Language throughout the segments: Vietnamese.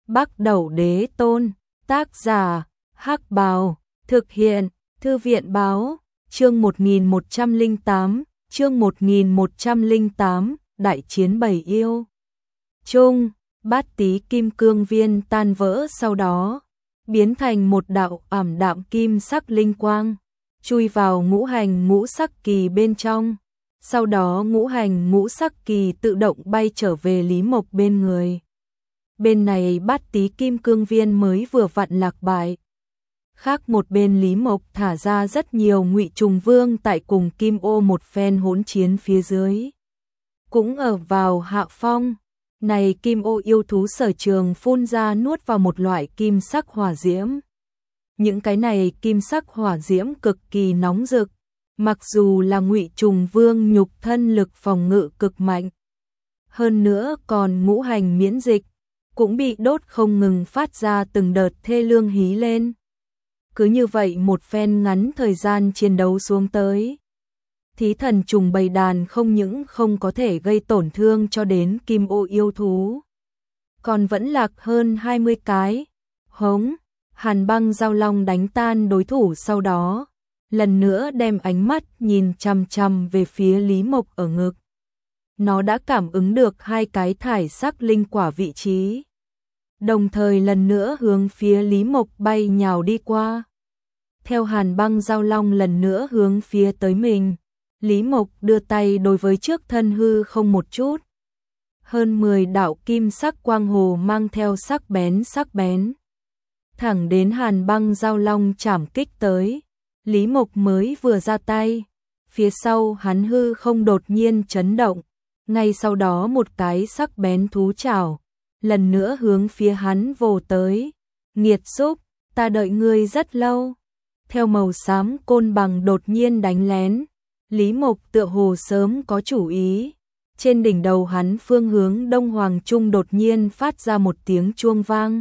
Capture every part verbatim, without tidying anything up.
Bắc Đẩu Đế Tôn, tác giả, Hắc Bào, thực hiện, Thư viện Báo, chương một nghìn một trăm lẻ tám, chương một nghìn một trăm lẻ tám, Đại chiến Bảy Yêu. Trung, Bát Tí Kim Cương Viên tan vỡ sau đó, biến thành một đạo ảm đạm kim sắc linh quang, chui vào ngũ hành ngũ sắc kỳ bên trong. Sau đó ngũ hành ngũ sắc kỳ tự động bay trở về Lý Mộc bên người. Bên này Bát Tí Kim Cương Viên mới vừa vặn lạc bại. Khác một bên Lý Mộc thả ra rất nhiều Ngụy Trùng Vương tại cùng Kim Ô một phen hỗn chiến phía dưới. Cũng ở vào hạ phong, này Kim Ô yêu thú sở trường phun ra nuốt vào một loại kim sắc hỏa diễm. Những cái này kim sắc hỏa diễm cực kỳ nóng rực, mặc dù là Ngụy Trùng Vương nhục thân lực phòng ngự cực mạnh, hơn nữa còn ngũ hành miễn dịch, cũng bị đốt không ngừng phát ra từng đợt thê lương hí lên. Cứ như vậy một phen ngắn thời gian chiến đấu xuống tới, Thí Thần trùng bầy đàn không những không có thể gây tổn thương cho đến Kim Ô yêu thú, còn vẫn lạc hơn hai mươi cái. Hống, Hàn Băng Giao Long đánh tan đối thủ sau đó, lần nữa đem ánh mắt nhìn chằm chằm về phía Lý Mộc ở ngực. Nó đã cảm ứng được hai cái thải sắc linh quả vị trí, đồng thời lần nữa hướng phía Lý Mộc bay nhào đi qua. Theo Hàn Băng Giao Long lần nữa hướng phía tới mình, Lý Mộc đưa tay đối với trước thân hư không một chút. Hơn mười đạo kim sắc quang hồ mang theo sắc bén sắc bén, thẳng đến Hàn Băng Giao Long chảm kích tới. Lý Mộc mới vừa ra tay, phía sau hắn hư không đột nhiên chấn động, ngay sau đó một cái sắc bén thú chảo lần nữa hướng phía hắn vồ tới. Nghiệt xúc, ta đợi ngươi rất lâu. Theo màu xám côn bằng đột nhiên đánh lén, Lý Mộc tựa hồ sớm có chủ ý. Trên đỉnh đầu hắn phương hướng Đông Hoàng Trung đột nhiên phát ra một tiếng chuông vang.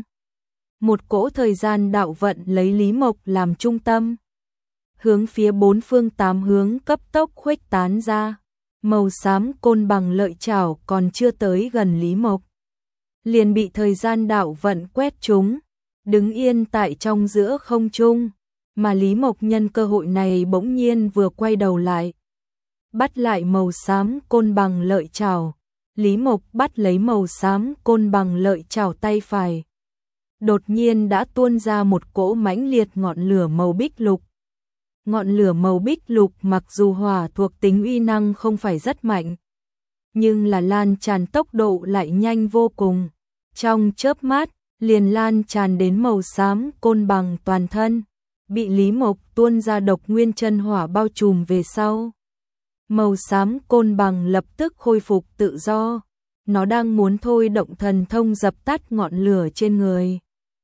Một cỗ thời gian đạo vận lấy Lý Mộc làm trung tâm, hướng phía bốn phương tám hướng cấp tốc khuếch tán ra. Màu xám côn bằng lợi chảo còn chưa tới gần Lý Mộc, liền bị thời gian đạo vận quét trúng, đứng yên tại trong giữa không trung. Mà Lý Mộc nhân cơ hội này bỗng nhiên vừa quay đầu lại, bắt lại màu xám côn bằng lợi chảo. Lý Mộc bắt lấy màu xám côn bằng lợi chảo tay phải, đột nhiên đã tuôn ra một cỗ mãnh liệt ngọn lửa màu bích lục. Ngọn lửa màu bích lục mặc dù hỏa thuộc tính uy năng không phải rất mạnh, nhưng là lan tràn tốc độ lại nhanh vô cùng. Trong chớp mắt, liền lan tràn đến màu xám côn bằng toàn thân, bị Lý Mộc tuôn ra độc nguyên chân hỏa bao trùm về sau. Màu xám côn bằng lập tức khôi phục tự do, nó đang muốn thôi động thần thông dập tắt ngọn lửa trên người.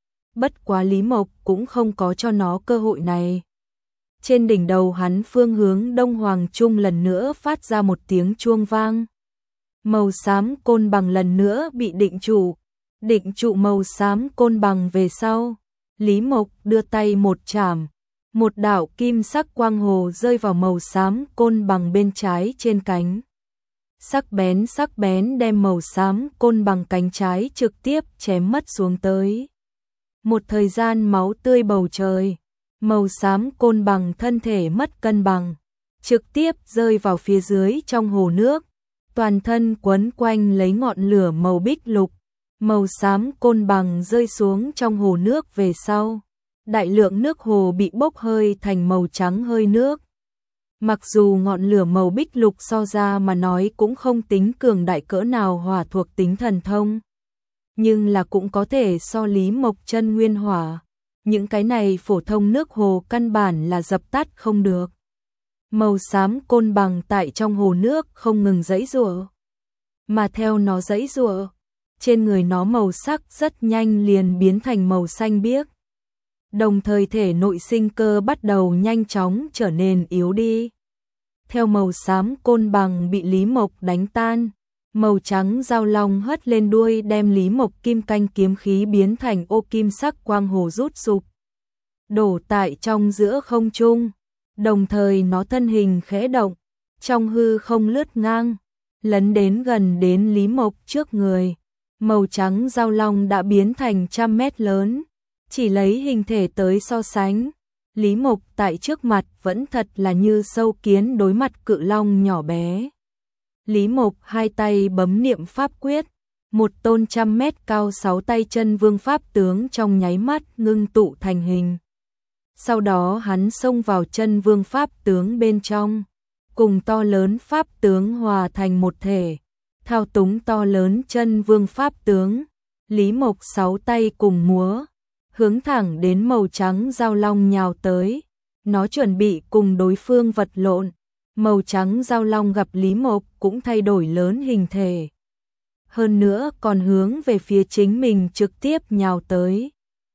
Bất quá Lý Mộc cũng không có cho nó cơ hội này. Trên đỉnh đầu hắn phương hướng Đông Hoàng Trung lần nữa phát ra một tiếng chuông vang. Màu xám côn bằng lần nữa bị định trụ, định trụ màu xám côn bằng về sau. Lý Mộc đưa tay một chảm, một đạo kim sắc quang hồ rơi vào màu xám côn bằng bên trái trên cánh. Sắc bén sắc bén đem màu xám côn bằng cánh trái trực tiếp chém mất xuống tới. Một thời gian máu tươi bầu trời, màu xám côn bằng thân thể mất cân bằng, trực tiếp rơi vào phía dưới trong hồ nước, toàn thân quấn quanh lấy ngọn lửa màu bích lục. Màu xám côn bằng rơi xuống trong hồ nước về sau, đại lượng nước hồ bị bốc hơi thành màu trắng hơi nước. Mặc dù ngọn lửa màu bích lục so ra mà nói cũng không tính cường đại cỡ nào hỏa thuộc tính thần thông, nhưng là cũng có thể so Lý Mộc chân nguyên hỏa. Những cái này phổ thông nước hồ căn bản là dập tắt không được. Màu xám côn bằng tại trong hồ nước không ngừng giãy giụa, mà theo nó giãy giụa, trên người nó màu sắc rất nhanh liền biến thành màu xanh biếc. Đồng thời thể nội sinh cơ bắt đầu nhanh chóng trở nên yếu đi. Theo màu xám côn bằng bị Lý Mộc đánh tan, màu trắng giao long hất lên đuôi đem Lý Mộc kim canh kiếm khí biến thành ô kim sắc quang hồ rút sụp, đổ tại trong giữa không trung. Đồng thời nó thân hình khẽ động, trong hư không lướt ngang, lấn đến gần đến Lý Mộc trước người. màu trắng giao long đã biến thành trăm mét lớn, chỉ lấy hình thể tới so sánh. Lý Mộc tại trước mặt vẫn thật là như sâu kiến đối mặt cự long nhỏ bé. Lý Mộc hai tay bấm niệm pháp quyết, một tôn trăm mét cao sáu tay chân vương pháp tướng trong nháy mắt ngưng tụ thành hình. Sau đó hắn xông vào chân vương pháp tướng bên trong, cùng to lớn pháp tướng hòa thành một thể, thao túng to lớn chân vương pháp tướng. Lý Mộc sáu tay cùng múa, hướng thẳng đến màu trắng giao long nhào tới. Nó chuẩn bị cùng đối phương vật lộn. Màu trắng giao long gặp Lý Mộc cũng thay đổi lớn hình thể. Hơn nữa còn hướng về phía chính mình trực tiếp nhào tới.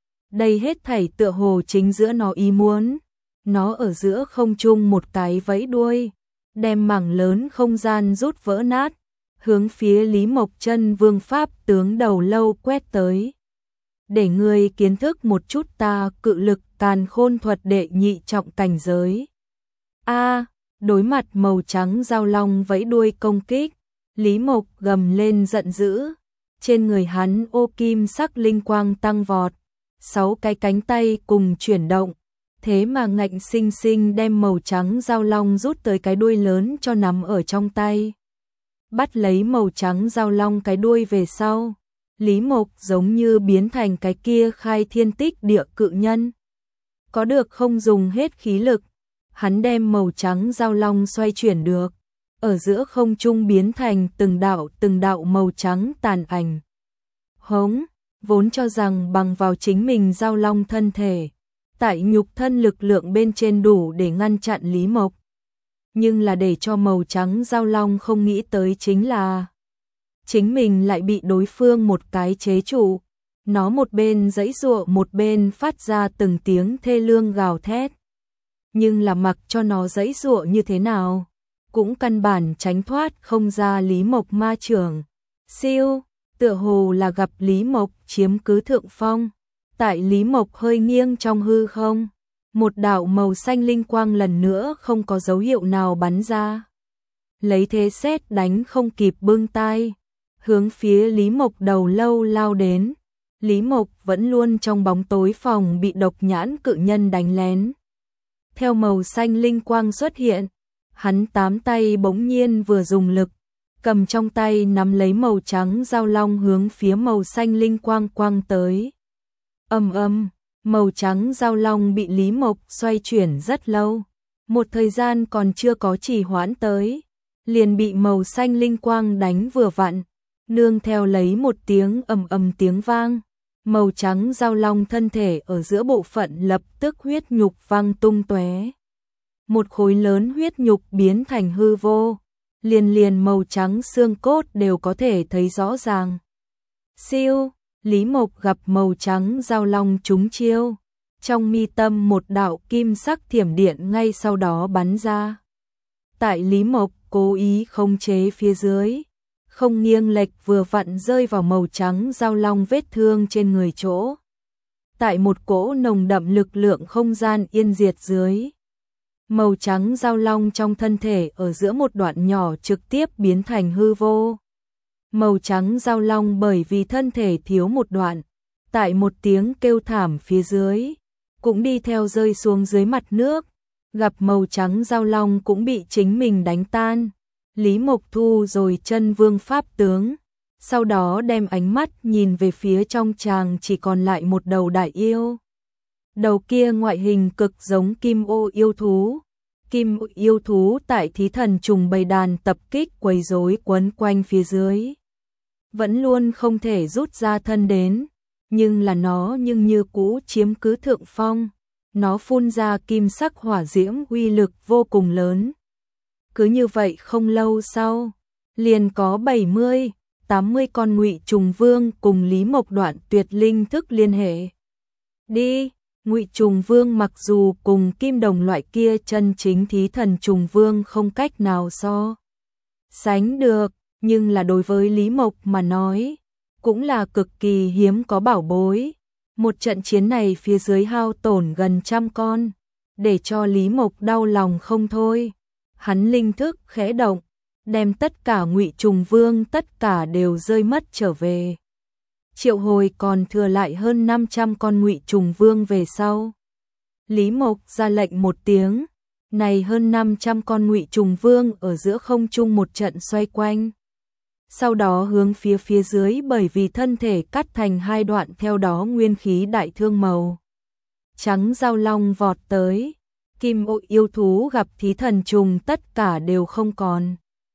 Đây hết thảy tựa hồ chính giữa nó ý muốn. Nó ở giữa không trung một cái vẫy đuôi, đem mảng lớn không gian rút vỡ nát, hướng phía Lý Mộc chân vương pháp tướng đầu lâu quét tới. Để ngươi kiến thức một chút ta cự lực càn khôn thuật đệ nhị trọng cảnh giới. A, đối mặt màu trắng giao long vẫy đuôi công kích, Lý Mộc gầm lên giận dữ, trên người hắn ô kim sắc linh quang tăng vọt, sáu cái cánh tay cùng chuyển động, thế mà ngạnh sinh sinh đem màu trắng giao long rút tới cái đuôi lớn cho nắm ở trong tay. Bắt lấy màu trắng giao long cái đuôi về sau, Lý Mộc giống như biến thành cái kia khai thiên tích địa cự nhân. Có được không dùng hết khí lực, hắn đem màu trắng giao long xoay chuyển được, ở giữa không trung biến thành từng đạo từng đạo màu trắng tàn ảnh. Hống, vốn cho rằng bằng vào chính mình giao long thân thể, tại nhục thân lực lượng bên trên đủ để ngăn chặn Lý Mộc. Nhưng là để cho màu trắng giao long không nghĩ tới chính là chính mình lại bị đối phương một cái chế trụ. Nó một bên giãy giụa một bên phát ra từng tiếng thê lương gào thét. Nhưng là mặc cho nó giãy giụa như thế nào, cũng căn bản tránh thoát không ra Lý Mộc ma chưởng. Siêu, tựa hồ là gặp Lý Mộc chiếm cứ thượng phong. Tại Lý Mộc hơi nghiêng trong hư không, một đạo màu xanh linh quang lần nữa không có dấu hiệu nào bắn ra. Lấy thế sét đánh không kịp bưng tay, hướng phía Lý Mộc đầu lâu lao đến. Lý Mộc vẫn luôn trong bóng tối phòng bị độc nhãn cự nhân đánh lén. Theo màu xanh linh quang xuất hiện, hắn tám tay bỗng nhiên vừa dùng lực, cầm trong tay nắm lấy màu trắng giao long hướng phía màu xanh linh quang quang tới. Ầm ầm, màu trắng giao long bị Lý Mộc xoay chuyển rất lâu, một thời gian còn chưa có trì hoãn tới, liền bị màu xanh linh quang đánh vừa vặn, nương theo lấy một tiếng ầm ầm tiếng vang, màu trắng giao long thân thể ở giữa bộ phận lập tức huyết nhục văng tung tóe. Một khối lớn huyết nhục biến thành hư vô, liền liền màu trắng xương cốt đều có thể thấy rõ ràng. Siêu, Lý Mộc gặp màu trắng giao long trúng chiêu, trong mi tâm một đạo kim sắc thiểm điện ngay sau đó bắn ra. Tại Lý Mộc cố ý không chế phía dưới, không nghiêng lệch vừa vặn rơi vào màu trắng giao long vết thương trên người chỗ. Tại một cỗ nồng đậm lực lượng không gian yên diệt dưới, màu trắng giao long trong thân thể ở giữa một đoạn nhỏ trực tiếp biến thành hư vô. Màu trắng giao long bởi vì thân thể thiếu một đoạn, tại một tiếng kêu thảm phía dưới, cũng đi theo rơi xuống dưới mặt nước, gặp màu trắng giao long cũng bị chính mình đánh tan. Lý Mộc thu rồi chân vương pháp tướng, sau đó đem ánh mắt nhìn về phía trong tràng chỉ còn lại một đầu đại yêu. Đầu kia ngoại hình cực giống kim ô yêu thú. Kim ô yêu thú tại thí thần trùng bầy đàn tập kích quấy rối quấn quanh phía dưới, vẫn luôn không thể rút ra thân đến, nhưng là nó nhưng như cũ chiếm cứ thượng phong. Nó phun ra kim sắc hỏa diễm uy lực vô cùng lớn. Cứ như vậy không lâu sau, liền có bảy mươi, tám mươi con Ngụy Trùng Vương cùng Lý Mộc đoạn tuyệt linh thức liên hệ. Đi, Ngụy Trùng Vương mặc dù cùng kim đồng loại kia chân chính thí thần trùng vương không cách nào so sánh được, nhưng là đối với Lý Mộc mà nói, cũng là cực kỳ hiếm có bảo bối. Một trận chiến này phía dưới hao tổn gần trăm con, để cho Lý Mộc đau lòng không thôi. Hắn linh thức khẽ động, đem tất cả Ngụy Trùng Vương tất cả đều rơi mất trở về. triệu hồi còn thừa lại hơn năm trăm con ngụy trùng vương về sau. Lý Mộc ra lệnh một tiếng, này hơn năm trăm con ngụy trùng vương ở giữa không trung một trận xoay quanh. Sau đó hướng phía phía dưới bởi vì thân thể cắt thành hai đoạn, theo đó nguyên khí đại thương màu trắng giao long vọt tới. Kim ô yêu thú gặp thí thần trùng tất cả đều không còn.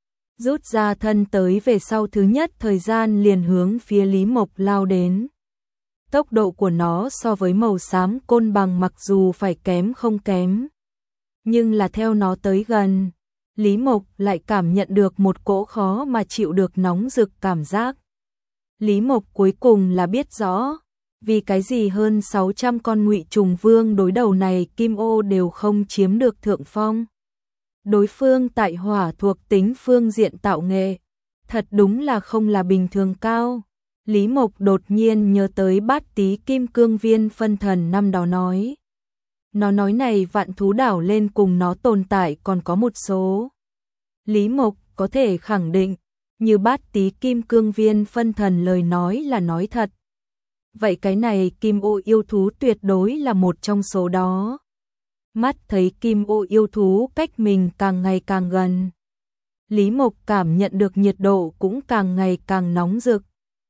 Rút ra thân tới về sau thứ nhất thời gian liền hướng phía Lý Mộc lao đến. Tốc độ của nó so với màu xám côn bằng mặc dù phải kém không kém, nhưng là theo nó tới gần, Lý Mộc lại cảm nhận được một cỗ khó mà chịu được nóng rực cảm giác. Lý Mộc cuối cùng là biết rõ, vì cái gì hơn sáu trăm con ngụy trùng vương đối đầu này kim ô đều không chiếm được thượng phong. Đối phương tại hỏa thuộc tính phương diện tạo nghệ, thật đúng là không là bình thường cao. Lý Mộc đột nhiên nhớ tới Bát Tí Kim Cương Viên phân thần năm đó nói. Nó nói này vạn thú đảo lên cùng nó tồn tại còn có một số. Lý Mộc có thể khẳng định, như Bát Tí Kim Cương Viên phân thần lời nói là nói thật. Vậy cái này kim ô yêu thú tuyệt đối là một trong số đó. Mắt thấy kim ô yêu thú cách mình càng ngày càng gần. Lý Mộc cảm nhận được nhiệt độ cũng càng ngày càng nóng rực.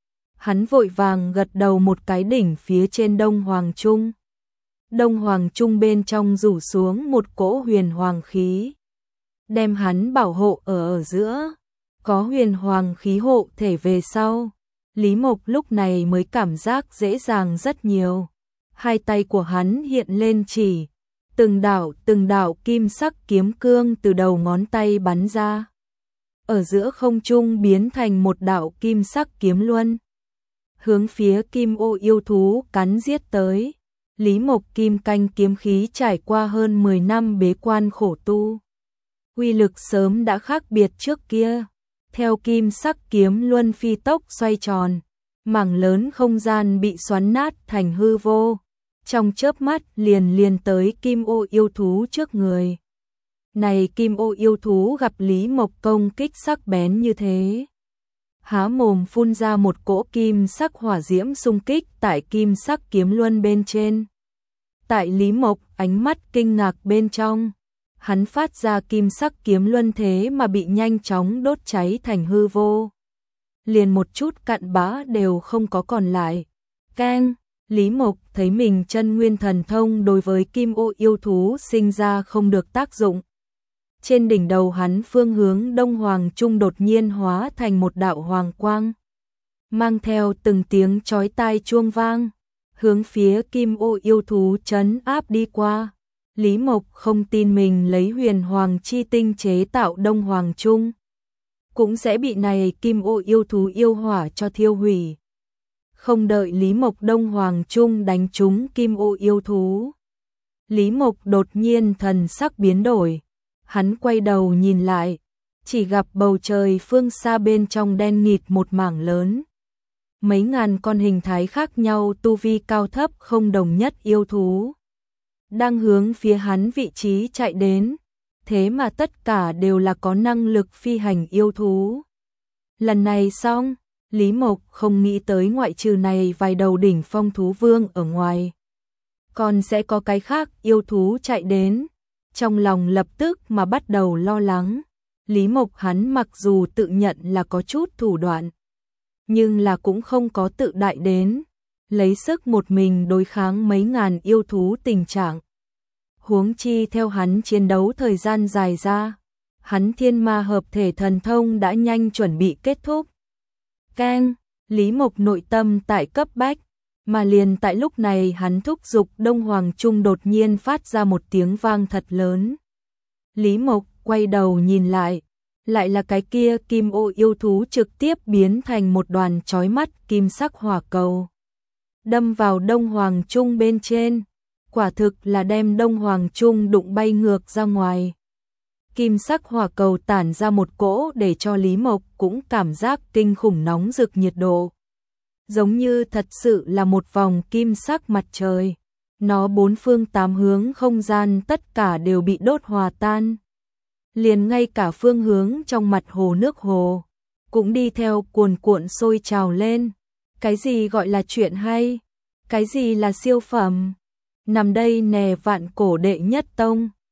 Hắn vội vàng gật đầu một cái, đỉnh phía trên Đông Hoàng Trung. Đông Hoàng Trung bên trong rủ xuống một cỗ huyền hoàng khí, đem hắn bảo hộ ở ở giữa. Có huyền hoàng khí hộ thể về sau, Lý Mộc lúc này mới cảm giác dễ dàng rất nhiều. Hai tay của hắn hiện lên chỉ, từng đạo từng đạo kim sắc kiếm cương từ đầu ngón tay bắn ra. Ở giữa không trung biến thành một đạo kim sắc kiếm luân, hướng phía kim ô yêu thú cắn giết tới. Lý Mộc kim canh kiếm khí trải qua hơn mười năm bế quan khổ tu, uy lực sớm đã khác biệt trước kia. Theo kim sắc kiếm luân phi tốc xoay tròn, mảng lớn không gian bị xoắn nát thành hư vô, trong chớp mắt liền liền tới kim ô yêu thú trước người. Này kim ô yêu thú gặp Lý Mộc công kích sắc bén như thế, há mồm phun ra một cỗ kim sắc hỏa diễm xung kích tại kim sắc kiếm luân bên trên. Tại Lý Mộc ánh mắt kinh ngạc bên trong, hắn phát ra kim sắc kiếm luân thế mà bị nhanh chóng đốt cháy thành hư vô. Liền một chút cặn bã đều không có còn lại. Keng, Lý Mộc thấy mình chân nguyên thần thông đối với kim ô yêu thú sinh ra không được tác dụng. Trên đỉnh đầu hắn phương hướng Đông Hoàng Trung đột nhiên hóa thành một đạo hoàng quang, mang theo từng tiếng chói tai chuông vang, hướng phía kim ô yêu thú trấn áp đi qua. Lý Mộc không tin mình lấy huyền hoàng chi tinh chế tạo Đông Hoàng Trung cũng sẽ bị này kim ô yêu thú yêu hỏa cho thiêu hủy. Không đợi Lý Mộc Đông Hoàng Trung đánh trúng kim ô yêu thú, Lý Mộc đột nhiên thần sắc biến đổi. Hắn quay đầu nhìn lại, chỉ gặp bầu trời phương xa bên trong đen nghịt một mảng lớn. Mấy ngàn con hình thái khác nhau, tu vi cao thấp không đồng nhất yêu thú đang hướng phía hắn vị trí chạy đến, thế mà tất cả đều là có năng lực phi hành yêu thú. Lần này xong, Lý Mộc không nghĩ tới ngoại trừ này vài đầu đỉnh phong thú vương ở ngoài, còn sẽ có cái khác yêu thú chạy đến. Trong lòng lập tức mà bắt đầu lo lắng. Lý Mộc hắn mặc dù tự nhận là có chút thủ đoạn, nhưng là cũng không có tự đại đến lấy sức một mình đối kháng mấy ngàn yêu thú tình trạng. Huống chi theo hắn chiến đấu thời gian dài ra, hắn thiên ma hợp thể thần thông đã nhanh chuẩn bị kết thúc. Keng, Lý Mộc nội tâm tại cấp bách, mà liền tại lúc này hắn thúc giục Đông Hoàng Trung đột nhiên phát ra một tiếng vang thật lớn. Lý Mộc quay đầu nhìn lại, lại là cái kia kim ô yêu thú trực tiếp biến thành một đoàn chói mắt kim sắc hỏa cầu, đâm vào Đông Hoàng Trung bên trên, quả thực là đem Đông Hoàng Trung đụng bay ngược ra ngoài. Kim sắc hỏa cầu tản ra một cỗ để cho Lý Mộc cũng cảm giác kinh khủng nóng rực nhiệt độ, giống như thật sự là một vòng kim sắc mặt trời. Nó bốn phương tám hướng không gian tất cả đều bị đốt hòa tan, liền ngay cả phương hướng trong mặt hồ nước hồ cũng đi theo cuồn cuộn sôi trào lên. Cái gì gọi là chuyện hay? Cái gì là siêu phẩm? Nằm đây nè vạn cổ đệ nhất tông.